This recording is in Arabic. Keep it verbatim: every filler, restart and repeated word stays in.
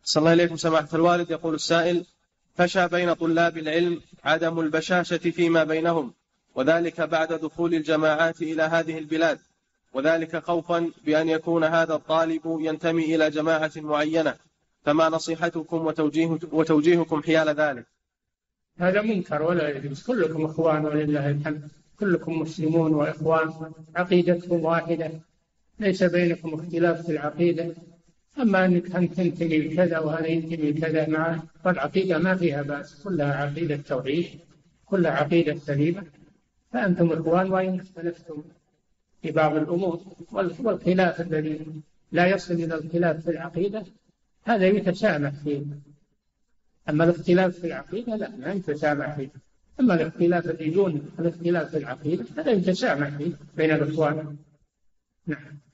صلى الله عليكم سماحة الوالد. يقول السائل: فشى بين طلاب العلم عدم البشاشة فيما بينهم، وذلك بعد دخول الجماعات إلى هذه البلاد، وذلك خوفا بأن يكون هذا الطالب ينتمي إلى جماعة معينة، فما نصيحتكم وتوجيه وتوجيهكم حيال ذلك؟ هذا منكر ولا يجوز. كلكم إخوان ولله الحمد، كلكم مسلمون وإخوان، عقيدتكم واحدة، ليس بينكم اختلاف في العقيدة. أما أنك أن تنتمي لكذا وهذا ينتمي لكذا، مع والعقيدة ما فيها بأس، كلها عقيدة توحيد، كلها عقيدة سليمة، فأنتم إخوان وإن اختلفتم في بعض الأمور. والخلاف الذي لا يصل إلى الخلاف في العقيدة هذا يتسامح فيه، أما الاختلاف في العقيدة لا، لا يتسامح فيه. أما الاختلاف الذي دون الاختلاف في العقيدة هذا يتسامح فيه بين الإخوان. نعم.